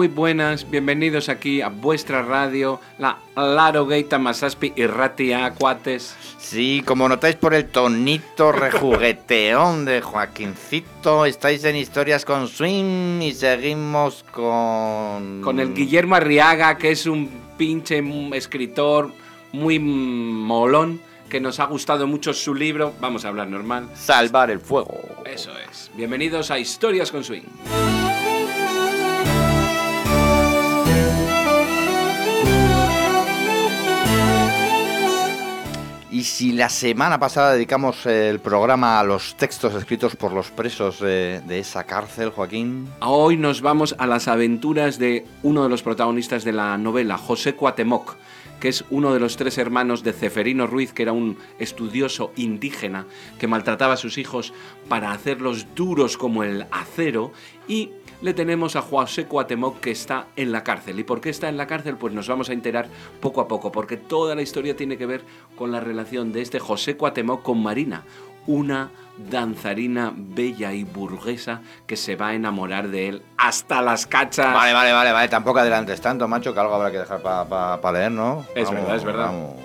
Muy buenas, bienvenidos aquí a vuestra radio, la Larogeita Masaspi y Ratia, cuates. Sí, como notáis por el tonito rejugueteón de Joaquincito, estáis en Historias con Swing y seguimos con el Guillermo Arriaga, que es un pinche escritor muy molón, que nos ha gustado mucho su libro, vamos a hablar normal. Salvar el fuego. Eso es. Bienvenidos a Historias con Swing. Y si la semana pasada dedicamos el programa a los textos escritos por los presos de esa cárcel, Joaquín... Hoy nos vamos a las aventuras de uno de los protagonistas de la novela, José Cuauhtémoc, que es uno de los 3 hermanos de Ceferino Ruiz, que era un estudioso indígena que maltrataba a sus hijos para hacerlos duros como el acero, y le tenemos a José Cuauhtémoc, que está en la cárcel. ¿Y por qué está en la cárcel? Pues nos vamos a enterar poco a poco, porque toda la historia tiene que ver con la relación de este José Cuauhtémoc con Marina, una danzarina bella y burguesa que se va a enamorar de él hasta las cachas. Vale, tampoco adelantes tanto, macho, que algo habrá que dejar para leer, ¿no? Es verdad. Vamos.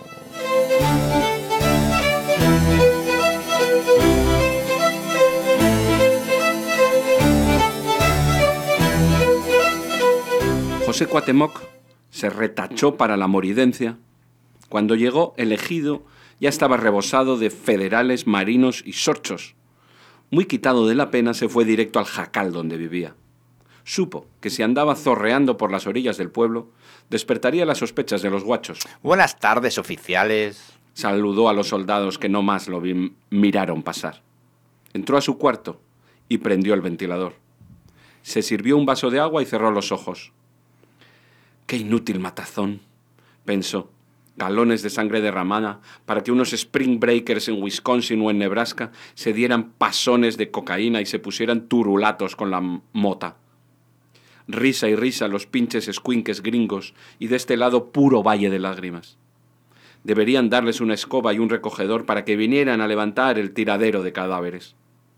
José Cuauhtémoc se retachó para la moridencia. Cuando llegó, el ejido ya estaba rebosado de federales, marinos y sorchos. Muy quitado de la pena, se fue directo al jacal donde vivía. Supo que si andaba zorreando por las orillas del pueblo, despertaría las sospechas de los guachos. Buenas tardes, oficiales. Saludó a los soldados que no más lo miraron pasar. Entró a su cuarto y prendió el ventilador. Se sirvió un vaso de agua y cerró los ojos. ¡Qué inútil matazón!, pensó. Galones de sangre derramada para que unos spring breakers en Wisconsin o en Nebraska se dieran pasones de cocaína y se pusieran turulatos con la mota. Risa y risa los pinches escuinques gringos y de este lado puro valle de lágrimas. Deberían darles una escoba y un recogedor para que vinieran a levantar el tiradero de cadáveres.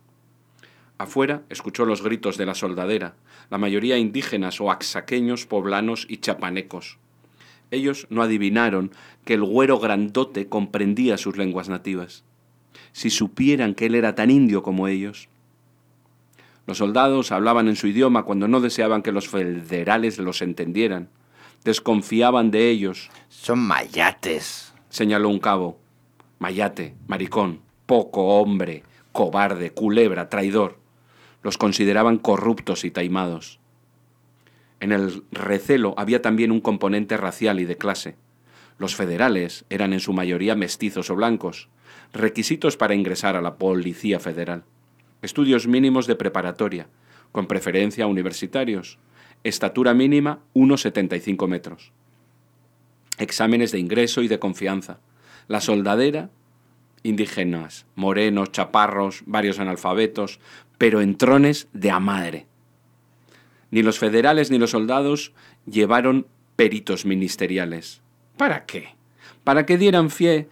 Afuera escuchó los gritos de la soldadera, la mayoría indígenas o axaqueños, poblanos y chapanecos. Ellos no adivinaron que el güero grandote comprendía sus lenguas nativas. Si supieran que él era tan indio como ellos. Los soldados hablaban en su idioma cuando no deseaban que los federales los entendieran. Desconfiaban de ellos. Son mayates, señaló un cabo. Mayate, maricón, poco hombre, cobarde, culebra, traidor. Los consideraban corruptos y taimados. En el recelo había también un componente racial y de clase. Los federales eran en su mayoría mestizos o blancos, requisitos para ingresar a la Policía Federal. Estudios mínimos de preparatoria, con preferencia universitarios. Estatura mínima 1,75 metros. Exámenes de ingreso y de confianza. La soldadera, indígenas, morenos, chaparros, varios analfabetos, pero entrones de a madre. Ni los federales ni los soldados llevaron peritos ministeriales. ¿Para qué? ¿Para que dieran fe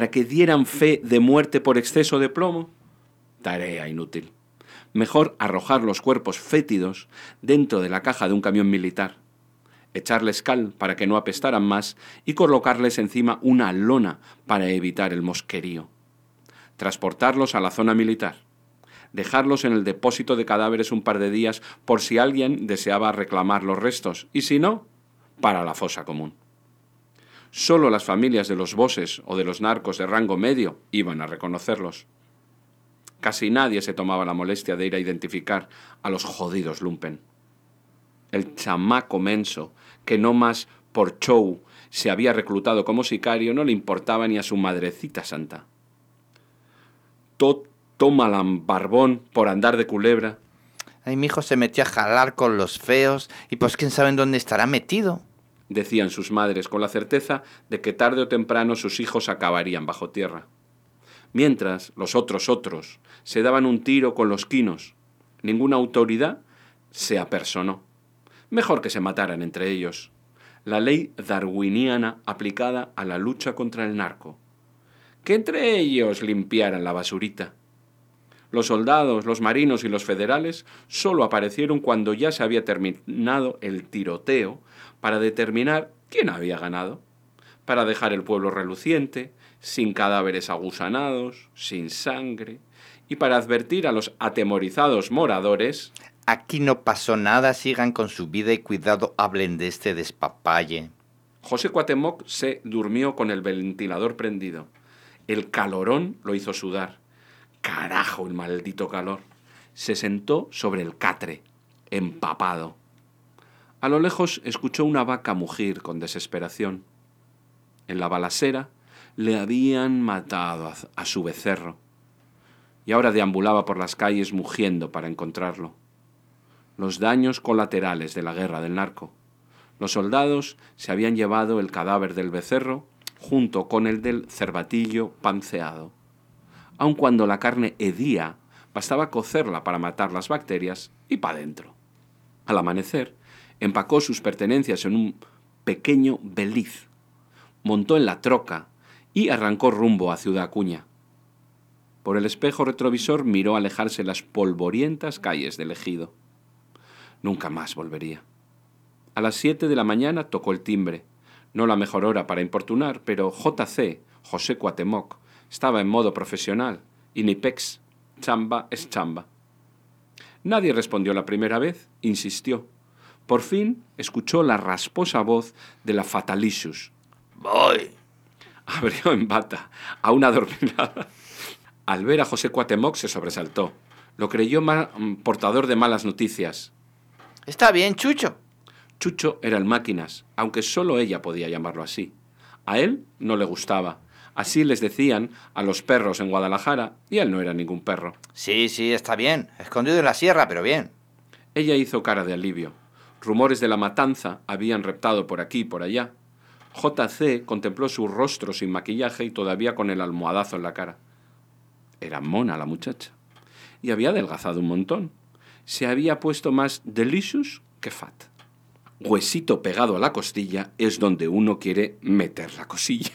de muerte por exceso de plomo? Tarea inútil. Mejor arrojar los cuerpos fétidos dentro de la caja de un camión militar, echarles cal para que no apestaran más y colocarles encima una lona para evitar el mosquerío. Transportarlos a la zona militar. Dejarlos en el depósito de cadáveres un par de días por si alguien deseaba reclamar los restos, y si no, para la fosa común. Solo las familias de los bosses o de los narcos de rango medio iban a reconocerlos. Casi nadie se tomaba la molestia de ir a identificar a los jodidos lumpen. El chamaco menso, que no más por show se había reclutado como sicario, no le importaba ni a su madrecita santa. Tómala, barbón, por andar de culebra. Ay, mi hijo se metió a jalar con los feos y pues quién sabe en dónde estará metido, decían sus madres con la certeza de que tarde o temprano sus hijos acabarían bajo tierra. Mientras los otros se daban un tiro con los quinos. Ninguna autoridad se apersonó. Mejor que se mataran entre ellos. La ley darwiniana aplicada a la lucha contra el narco. Que entre ellos limpiaran la basurita. Los soldados, los marinos y los federales solo aparecieron cuando ya se había terminado el tiroteo para determinar quién había ganado, para dejar el pueblo reluciente, sin cadáveres agusanados, sin sangre, y para advertir a los atemorizados moradores: aquí no pasó nada, sigan con su vida y cuidado, hablen de este despapalle. José Cuauhtémoc se durmió con el ventilador prendido. El calorón lo hizo sudar. ¡Carajo, el maldito calor! Se sentó sobre el catre, empapado. A lo lejos escuchó una vaca mugir con desesperación. En la balacera le habían matado a su becerro y ahora deambulaba por las calles mugiendo para encontrarlo. Los daños colaterales de la guerra del narco. Los soldados se habían llevado el cadáver del becerro junto con el del cervatillo panceado. Aun cuando la carne hedía, bastaba cocerla para matar las bacterias y pa' dentro. Al amanecer, empacó sus pertenencias en un pequeño beliz, montó en la troca y arrancó rumbo a Ciudad Acuña. Por el espejo retrovisor miró alejarse las polvorientas calles del ejido. Nunca más volvería. A las 7 de la mañana tocó el timbre. No la mejor hora para importunar, pero JC, José Cuauhtémoc, estaba en modo profesional y ni pex, chamba es chamba. Nadie respondió la primera vez, insistió. Por fin escuchó la rasposa voz de la Fatalicious. ¡Voy! Abrió en bata, aún adormilada. Al ver a José Cuauhtémoc se sobresaltó. Lo creyó portador de malas noticias. Está bien, Chucho. Chucho era el máquinas, aunque solo ella podía llamarlo así. A él no le gustaba. Así les decían a los perros en Guadalajara, y él no era ningún perro. Sí, está bien. Escondido en la sierra, pero bien. Ella hizo cara de alivio. Rumores de la matanza habían reptado por aquí y por allá. JC contempló su rostro sin maquillaje y todavía con el almohadazo en la cara. Era mona la muchacha. Y había adelgazado un montón. Se había puesto más delicious que fat. Huesito pegado a la costilla es donde uno quiere meter la cosilla.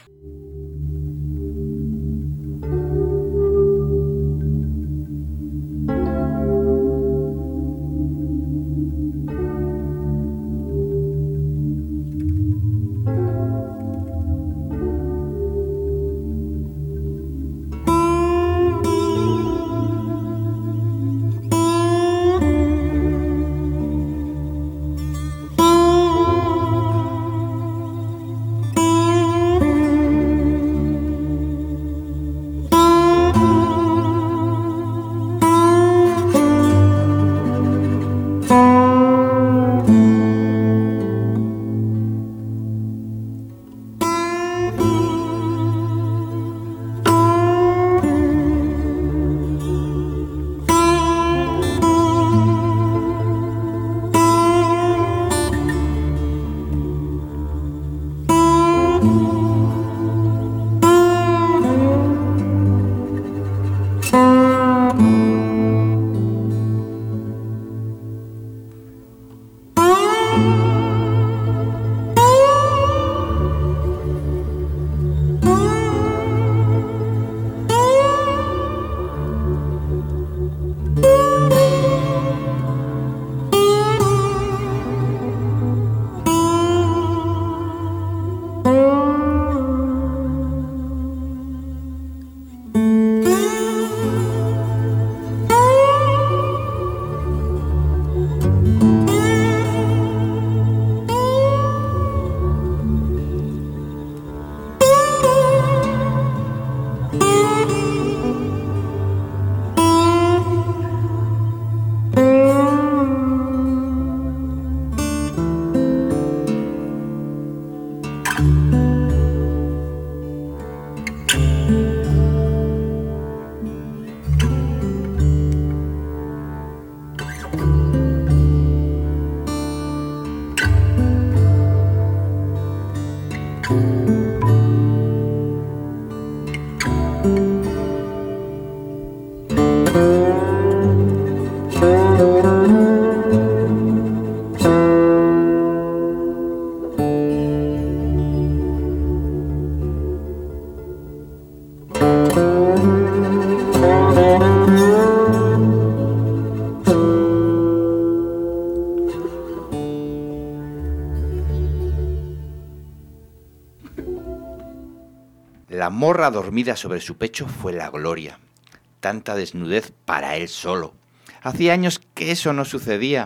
morra dormida sobre su pecho fue la gloria. Tanta desnudez para él solo. Hacía años que eso no sucedía.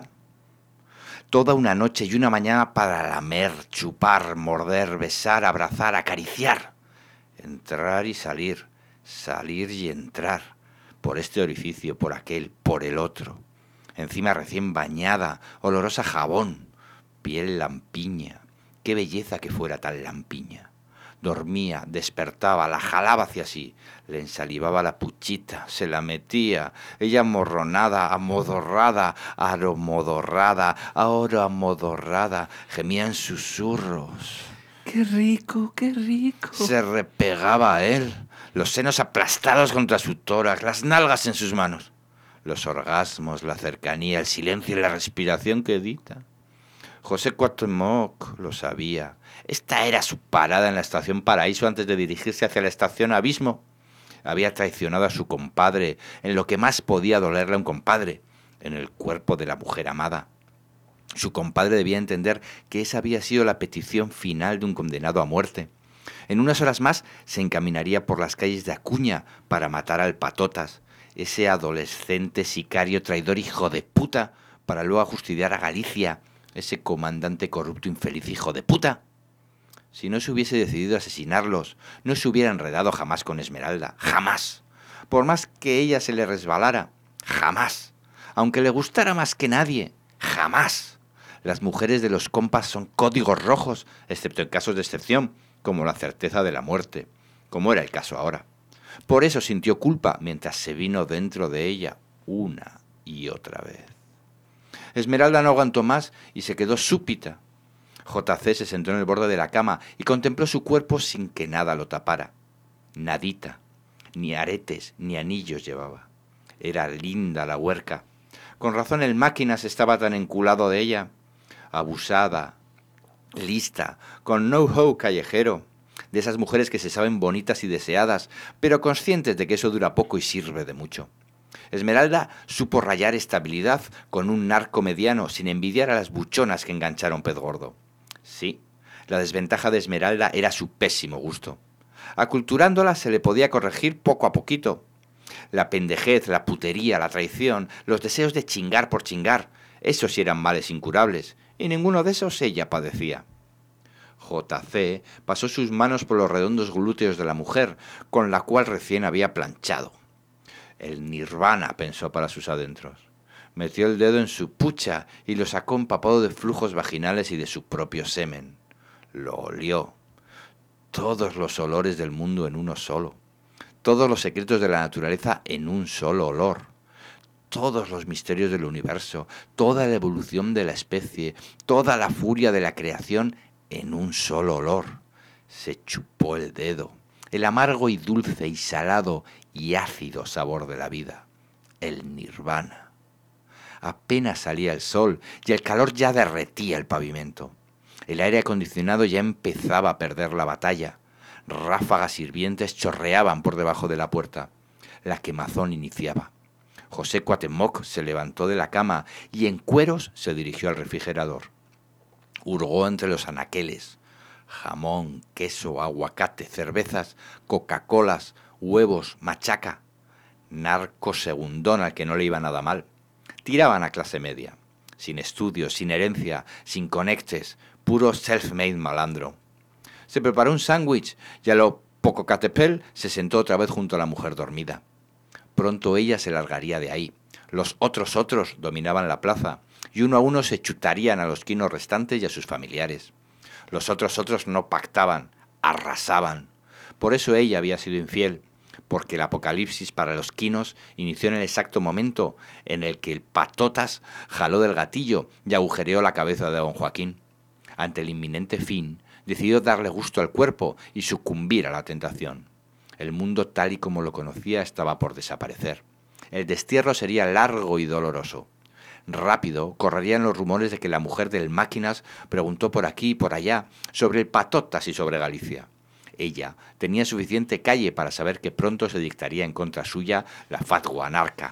Toda una noche y una mañana para lamer, chupar, morder, besar, abrazar, acariciar. Entrar y salir, salir y entrar. Por este orificio, por aquel, por el otro. Encima recién bañada, olorosa a jabón, piel lampiña. Qué belleza que fuera tal lampiña. Dormía, despertaba, la jalaba hacia sí, le ensalivaba la puchita, se la metía, ella amorronada, amodorrada, aromodorrada, ahora amodorrada, gemía en susurros. ¡Qué rico, qué rico! Se repegaba a él, los senos aplastados contra su tórax, las nalgas en sus manos. Los orgasmos, la cercanía, el silencio y la respiración que dicta. José Cuauhtémoc lo sabía. Esta era su parada en la estación Paraíso antes de dirigirse hacia la estación Abismo. Había traicionado a su compadre en lo que más podía dolerle a un compadre, en el cuerpo de la mujer amada. Su compadre debía entender que esa había sido la petición final de un condenado a muerte. En unas horas más se encaminaría por las calles de Acuña para matar al Patotas, ese adolescente sicario traidor hijo de puta, para luego ajusticiar a Galicia, ese comandante corrupto infeliz hijo de puta. Si no se hubiese decidido asesinarlos, no se hubiera enredado jamás con Esmeralda, jamás. Por más que ella se le resbalara, jamás. Aunque le gustara más que nadie, jamás. Las mujeres de los compas son códigos rojos, excepto en casos de excepción, como la certeza de la muerte, como era el caso ahora. Por eso sintió culpa mientras se vino dentro de ella una y otra vez. Esmeralda no aguantó más y se quedó súbita. JC se sentó en el borde de la cama y contempló su cuerpo sin que nada lo tapara. Nadita, ni aretes ni anillos llevaba. Era linda la huerca. Con razón el Máquinas estaba tan enculado de ella. Abusada, lista, con know-how callejero. De esas mujeres que se saben bonitas y deseadas, pero conscientes de que eso dura poco y sirve de mucho. Esmeralda supo rayar estabilidad con un narco mediano sin envidiar a las buchonas que engancharon pez gordo. Sí, la desventaja de Esmeralda era su pésimo gusto. Aculturándola se le podía corregir poco a poquito. La pendejez, la putería, la traición, los deseos de chingar por chingar, esos sí eran males incurables, y ninguno de esos ella padecía. JC pasó sus manos por los redondos glúteos de la mujer, con la cual recién había planchado. El nirvana, pensó para sus adentros. Metió el dedo en su pucha y lo sacó empapado de flujos vaginales y de su propio semen. Lo olió. Todos los olores del mundo en uno solo. Todos los secretos de la naturaleza en un solo olor. Todos los misterios del universo, toda la evolución de la especie, toda la furia de la creación en un solo olor. Se chupó el dedo. El amargo y dulce y salado y ácido sabor de la vida, el nirvana. Apenas salía el sol y el calor ya derretía el pavimento. El aire acondicionado ya empezaba a perder la batalla. Ráfagas hirvientes chorreaban por debajo de la puerta. La quemazón iniciaba. José Cuauhtémoc se levantó de la cama y en cueros se dirigió al refrigerador. Hurgó entre los anaqueles. Jamón, queso, aguacate, cervezas, Coca-Colas, huevos, machaca. Narco segundón al que no le iba nada mal. Tiraban a clase media. Sin estudios, sin herencia, sin conectes, puro self-made malandro. Se preparó un sándwich y a lo Popocatépetl se sentó otra vez junto a la mujer dormida. Pronto ella se largaría de ahí. Los otros dominaban la plaza y uno a uno se chutarían a los quinos restantes y a sus familiares. Los otros no pactaban, arrasaban. Por eso ella había sido infiel, porque el apocalipsis para los quinos inició en el exacto momento en el que el Patotas jaló del gatillo y agujereó la cabeza de don Joaquín. Ante el inminente fin, decidió darle gusto al cuerpo y sucumbir a la tentación. El mundo tal y como lo conocía estaba por desaparecer. El destierro sería largo y doloroso. Rápido correrían los rumores de que la mujer del Máquinas preguntó por aquí y por allá sobre el Patotas y sobre Galicia. Ella tenía suficiente calle para saber que pronto se dictaría en contra suya la fatwa anarca.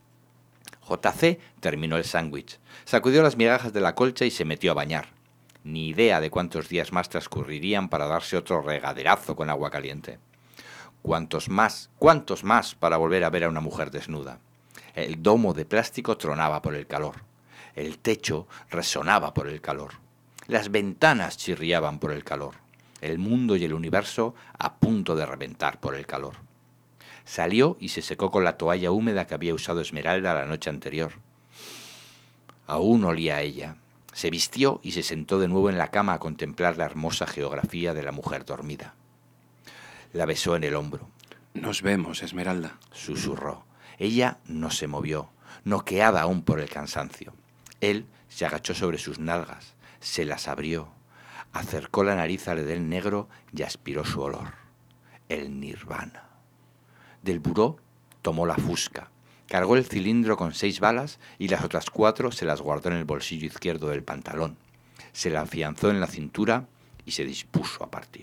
JC terminó el sándwich, sacudió las migajas de la colcha y se metió a bañar. Ni idea de cuántos días más transcurrirían para darse otro regaderazo con agua caliente. ¿Cuántos más para volver a ver a una mujer desnuda? El domo de plástico tronaba por el calor. El techo resonaba por el calor. Las ventanas chirriaban por el calor. El mundo y el universo a punto de reventar por el calor. Salió y se secó con la toalla húmeda que había usado Esmeralda la noche anterior. Aún olía a ella. Se vistió y se sentó de nuevo en la cama a contemplar la hermosa geografía de la mujer dormida. La besó en el hombro. Nos vemos, Esmeralda, susurró. Ella no se movió, noqueada aún por el cansancio. Él se agachó sobre sus nalgas, se las abrió, acercó la nariz al edén negro y aspiró su olor. El nirvana. Del buró tomó la fusca, cargó el cilindro con 6 balas y las otras 4 se las guardó en el bolsillo izquierdo del pantalón. Se la afianzó en la cintura y se dispuso a partir.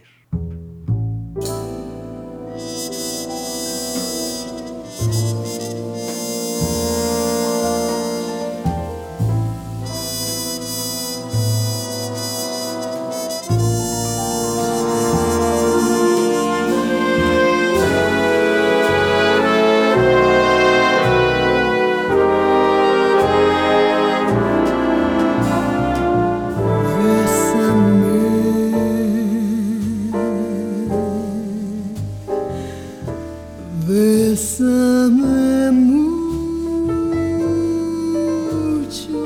Bésame mucho,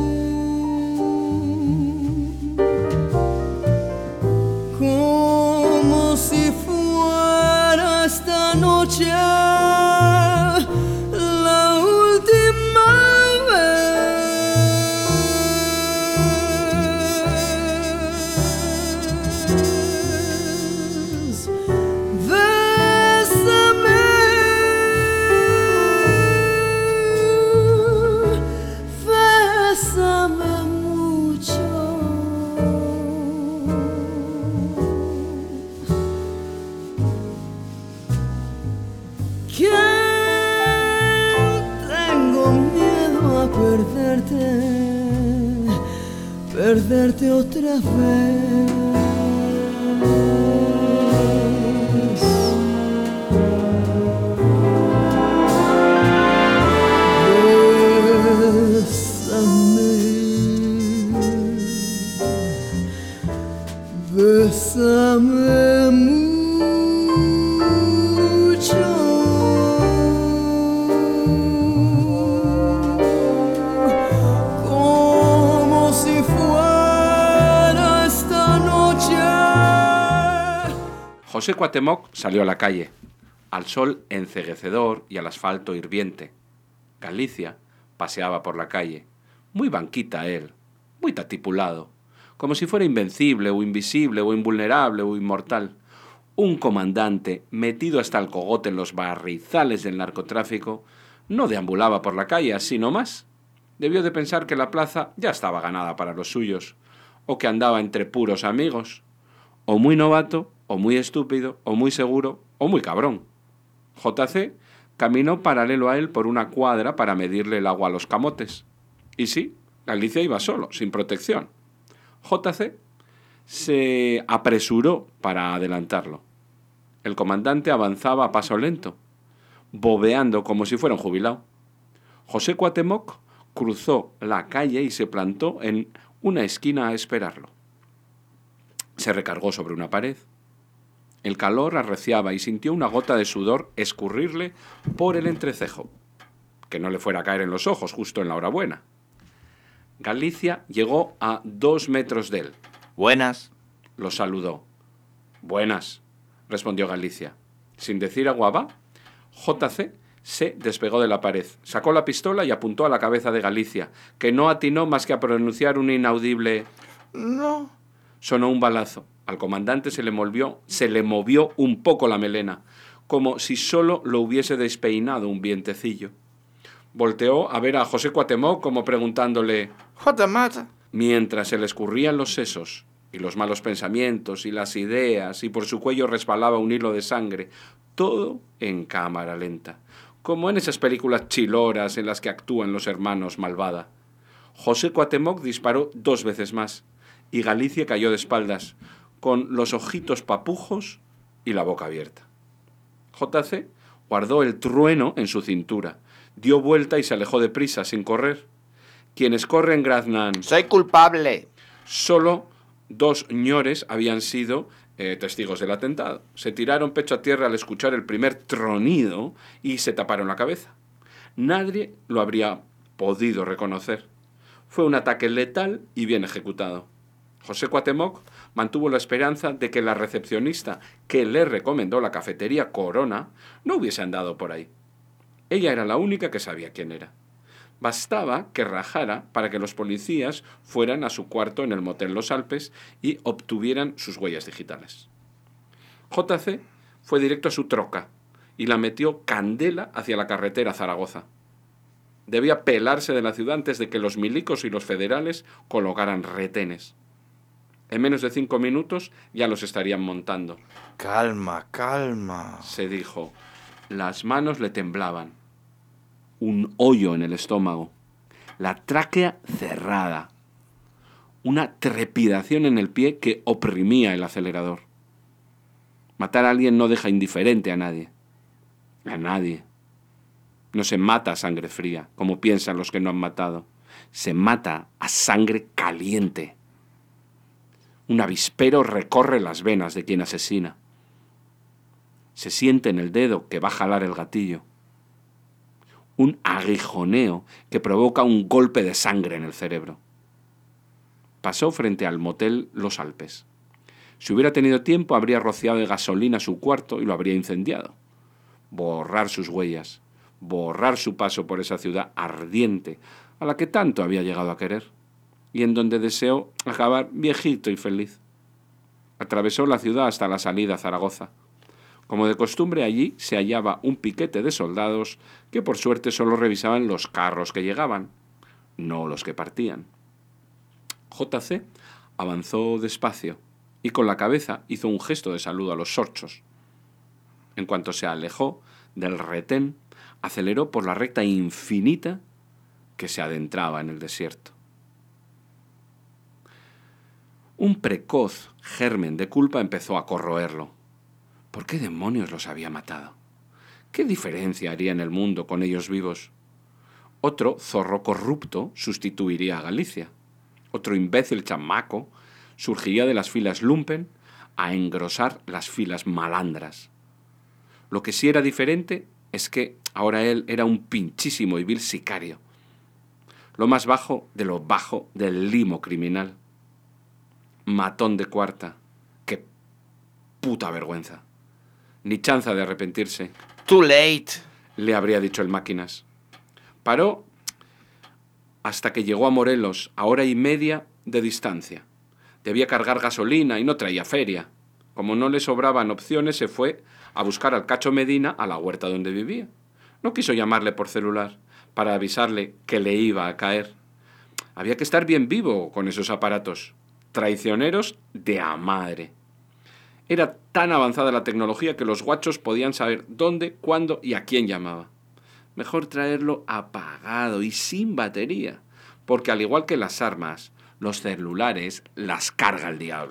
como si fuera esta noche la última vez. Bésame mucho. Que tengo miedo a perderte otra vez. Bésame mucho, como si fuera esta noche. José Cuauhtémoc salió a la calle, al sol enceguecedor y al asfalto hirviente. Galicia paseaba por la calle, muy banquita él, muy tatipulado, como si fuera invencible o invisible o invulnerable o inmortal. Un comandante metido hasta el cogote en los barrizales del narcotráfico no deambulaba por la calle así nomás. Debió de pensar que la plaza ya estaba ganada para los suyos, o que andaba entre puros amigos, o muy novato, o muy estúpido, o muy seguro, o muy cabrón. JC caminó paralelo a él por una cuadra para medirle el agua a los camotes. Y sí, Galicia iba solo, sin protección. JC se apresuró para adelantarlo. El comandante avanzaba a paso lento, bobeando como si fuera un jubilado. José Cuauhtémoc cruzó la calle y se plantó en una esquina a esperarlo. Se recargó sobre una pared. El calor arreciaba y sintió una gota de sudor escurrirle por el entrecejo, que no le fuera a caer en los ojos justo en la hora buena. Galicia llegó a 2 metros de él. Buenas. Lo saludó. Buenas, respondió Galicia. Sin decir agua va, JC se despegó de la pared, sacó la pistola y apuntó a la cabeza de Galicia, que no atinó más que a pronunciar un inaudible No. Sonó un balazo. Al comandante se le movió un poco la melena, como si solo lo hubiese despeinado un vientecillo. Volteó a ver a José Cuauhtémoc como preguntándole mientras se le escurrían los sesos y los malos pensamientos y las ideas y por su cuello resbalaba un hilo de sangre, todo en cámara lenta, como en esas películas chiloras en las que actúan los hermanos Malvada. José Cuauhtémoc disparó 2 veces más y Galicia cayó de espaldas, con los ojitos papujos y la boca abierta. JC guardó el trueno en su cintura, dio vuelta y se alejó deprisa, sin correr. Quienes corren graznan. ¡Soy culpable! Solo 2 ñores habían sido testigos del atentado. Se tiraron pecho a tierra al escuchar el primer tronido y se taparon la cabeza. Nadie lo habría podido reconocer. Fue un ataque letal y bien ejecutado. José Cuauhtémoc mantuvo la esperanza de que la recepcionista que le recomendó la cafetería Corona no hubiese andado por ahí. Ella era la única que sabía quién era. Bastaba que rajara para que los policías fueran a su cuarto en el motel Los Alpes y obtuvieran sus huellas digitales. JC fue directo a su troca y la metió candela hacia la carretera Zaragoza. Debía pelarse de la ciudad antes de que los milicos y los federales colocaran retenes. En menos de 5 minutos ya los estarían montando. Calma, calma. Se dijo. Las manos le temblaban. Un hoyo en el estómago. La tráquea cerrada. Una trepidación en el pie que oprimía el acelerador. Matar a alguien no deja indiferente a nadie. A nadie. No se mata a sangre fría, como piensan los que no han matado. Se mata a sangre caliente. Un avispero recorre las venas de quien asesina. Se siente en el dedo que va a jalar el gatillo. Un aguijoneo que provoca un golpe de sangre en el cerebro. Pasó frente al motel Los Alpes. Si hubiera tenido tiempo, habría rociado de gasolina su cuarto y lo habría incendiado. Borrar sus huellas, borrar su paso por esa ciudad ardiente a la que tanto había llegado a querer y en donde deseó acabar viejito y feliz. Atravesó la ciudad hasta la salida a Zaragoza. Como de costumbre, allí se hallaba un piquete de soldados que por suerte solo revisaban los carros que llegaban, no los que partían. JC avanzó despacio y con la cabeza hizo un gesto de saludo a los sorchos. En cuanto se alejó del retén, aceleró por la recta infinita que se adentraba en el desierto. Un precoz germen de culpa empezó a corroerlo. ¿Por qué demonios los había matado? ¿Qué diferencia haría en el mundo con ellos vivos? Otro zorro corrupto sustituiría a Galicia. Otro imbécil chamaco surgiría de las filas lumpen a engrosar las filas malandras. Lo que sí era diferente es que ahora él era un pinchísimo y vil sicario. Lo más bajo de lo bajo del limo criminal. Matón de cuarta. ¡Qué puta vergüenza! Ni chanza de arrepentirse. Too late, le habría dicho el máquinas. Paró hasta que llegó a Morelos, a 1:30 de distancia. Debía cargar gasolina y no traía feria. Como no le sobraban opciones, se fue a buscar al Cacho Medina a la huerta donde vivía. No quiso llamarle por celular para avisarle que le iba a caer. Había que estar bien vivo con esos aparatos. Traicioneros de a madre. Era tan avanzada la tecnología que los guachos podían saber dónde, cuándo y a quién llamaba. Mejor traerlo apagado y sin batería, porque al igual que las armas, los celulares las carga el diablo.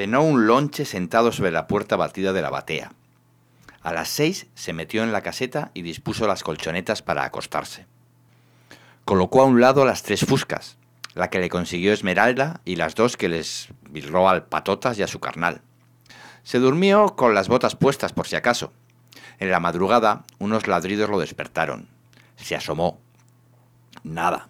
Cenó un lonche sentado sobre la puerta batida de la batea. A las 6 se metió en la caseta y dispuso las colchonetas para acostarse. Colocó a un lado las 3 fuscas, la que le consiguió Esmeralda y las 2 que les birló al Patotas y a su carnal. Se durmió con las botas puestas por si acaso. En la madrugada, unos ladridos lo despertaron. Se asomó. Nada.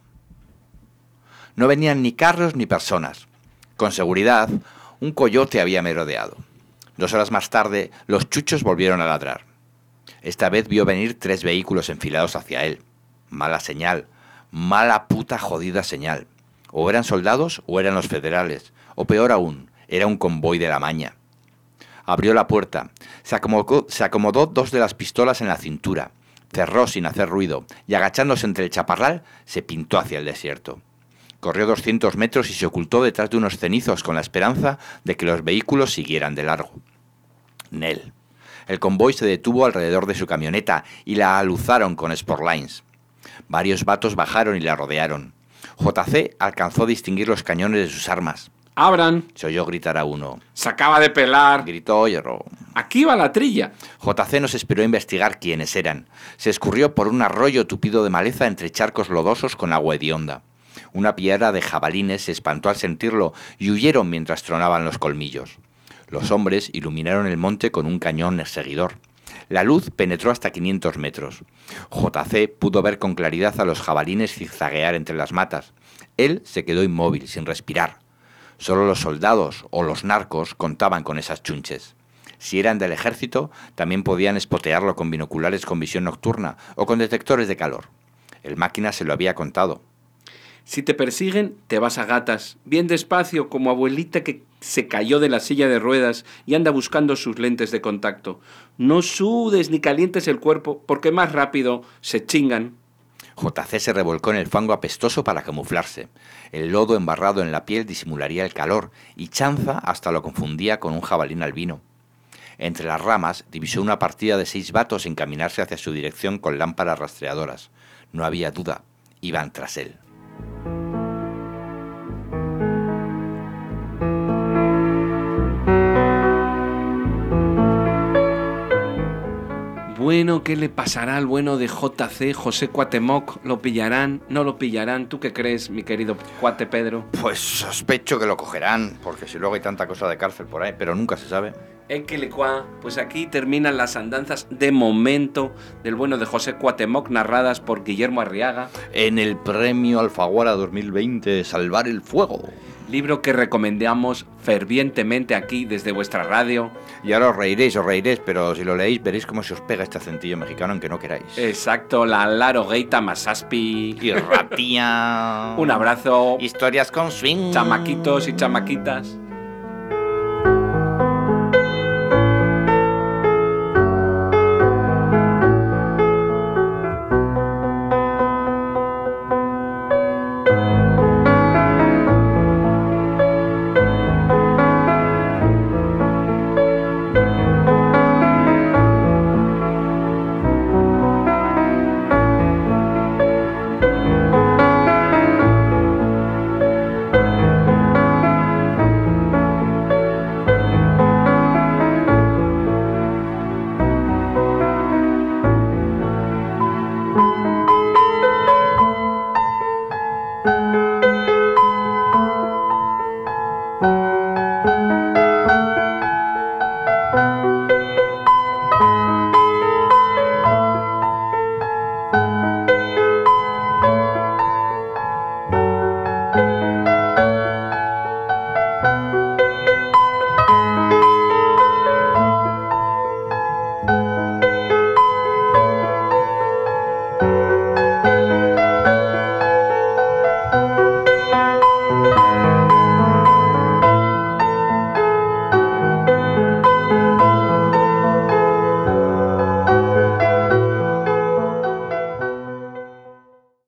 No venían ni carros ni personas. Con seguridad, un coyote había merodeado. 2 horas más tarde, los chuchos volvieron a ladrar. Esta vez vio venir 3 vehículos enfilados hacia él. Mala señal. Mala puta jodida señal. O eran soldados o eran los federales. O peor aún, era un convoy de la Maña. Abrió la puerta. Se acomodó 2 de las pistolas en la cintura. Cerró sin hacer ruido y agachándose entre el chaparral, se pintó hacia el desierto. Corrió 200 metros y se ocultó detrás de unos cenizos con la esperanza de que los vehículos siguieran de largo. Nel. El convoy se detuvo alrededor de su camioneta y la aluzaron con sportlines. Varios vatos bajaron y la rodearon. JC alcanzó a distinguir los cañones de sus armas. ¡Abran! Se oyó gritar a uno. ¡Se acaba de pelar! Gritó Hierro. ¡Aquí va la trilla! JC no se esperó a investigar quiénes eran. Se escurrió por un arroyo tupido de maleza entre charcos lodosos con agua hedionda. Una piara de jabalines se espantó al sentirlo y huyeron mientras tronaban los colmillos. Los hombres iluminaron el monte con un cañón seguidor. La luz penetró hasta 500 metros. JC pudo ver con claridad a los jabalines zigzaguear entre las matas. Él se quedó inmóvil, sin respirar. Solo los soldados o los narcos contaban con esas chunches. Si eran del ejército, también podían espotearlo con binoculares con visión nocturna o con detectores de calor. El máquina se lo había contado. Si te persiguen, te vas a gatas, bien despacio, como abuelita que se cayó de la silla de ruedas y anda buscando sus lentes de contacto. No sudes ni calientes el cuerpo, porque más rápido se chingan. JC se revolcó en el fango apestoso para camuflarse. El lodo embarrado en la piel disimularía el calor, y chanza hasta lo confundía con un jabalín albino. Entre las ramas divisó una partida de 6 vatos encaminarse hacia su dirección con lámparas rastreadoras. No había duda, iban tras él. Bueno, ¿qué le pasará al bueno de JC, José Cuauhtémoc? ¿Lo pillarán? ¿No lo pillarán? ¿Tú qué crees, mi querido cuate Pedro? Pues sospecho que lo cogerán, porque si luego hay tanta cosa de cárcel por ahí, pero nunca se sabe. Pues aquí terminan las andanzas de momento del bueno de José Cuauhtémoc, narradas por Guillermo Arriaga. En el premio Alfaguara 2020, Salvar el Fuego. Libro que recomendamos fervientemente aquí desde vuestra radio. Y ahora os reiréis, pero si lo leéis veréis cómo se os pega este acentillo mexicano aunque no queráis. Exacto, la Larogueita Masaspi. Y Ratía. Un abrazo. Historias con swing. Chamaquitos y chamaquitas.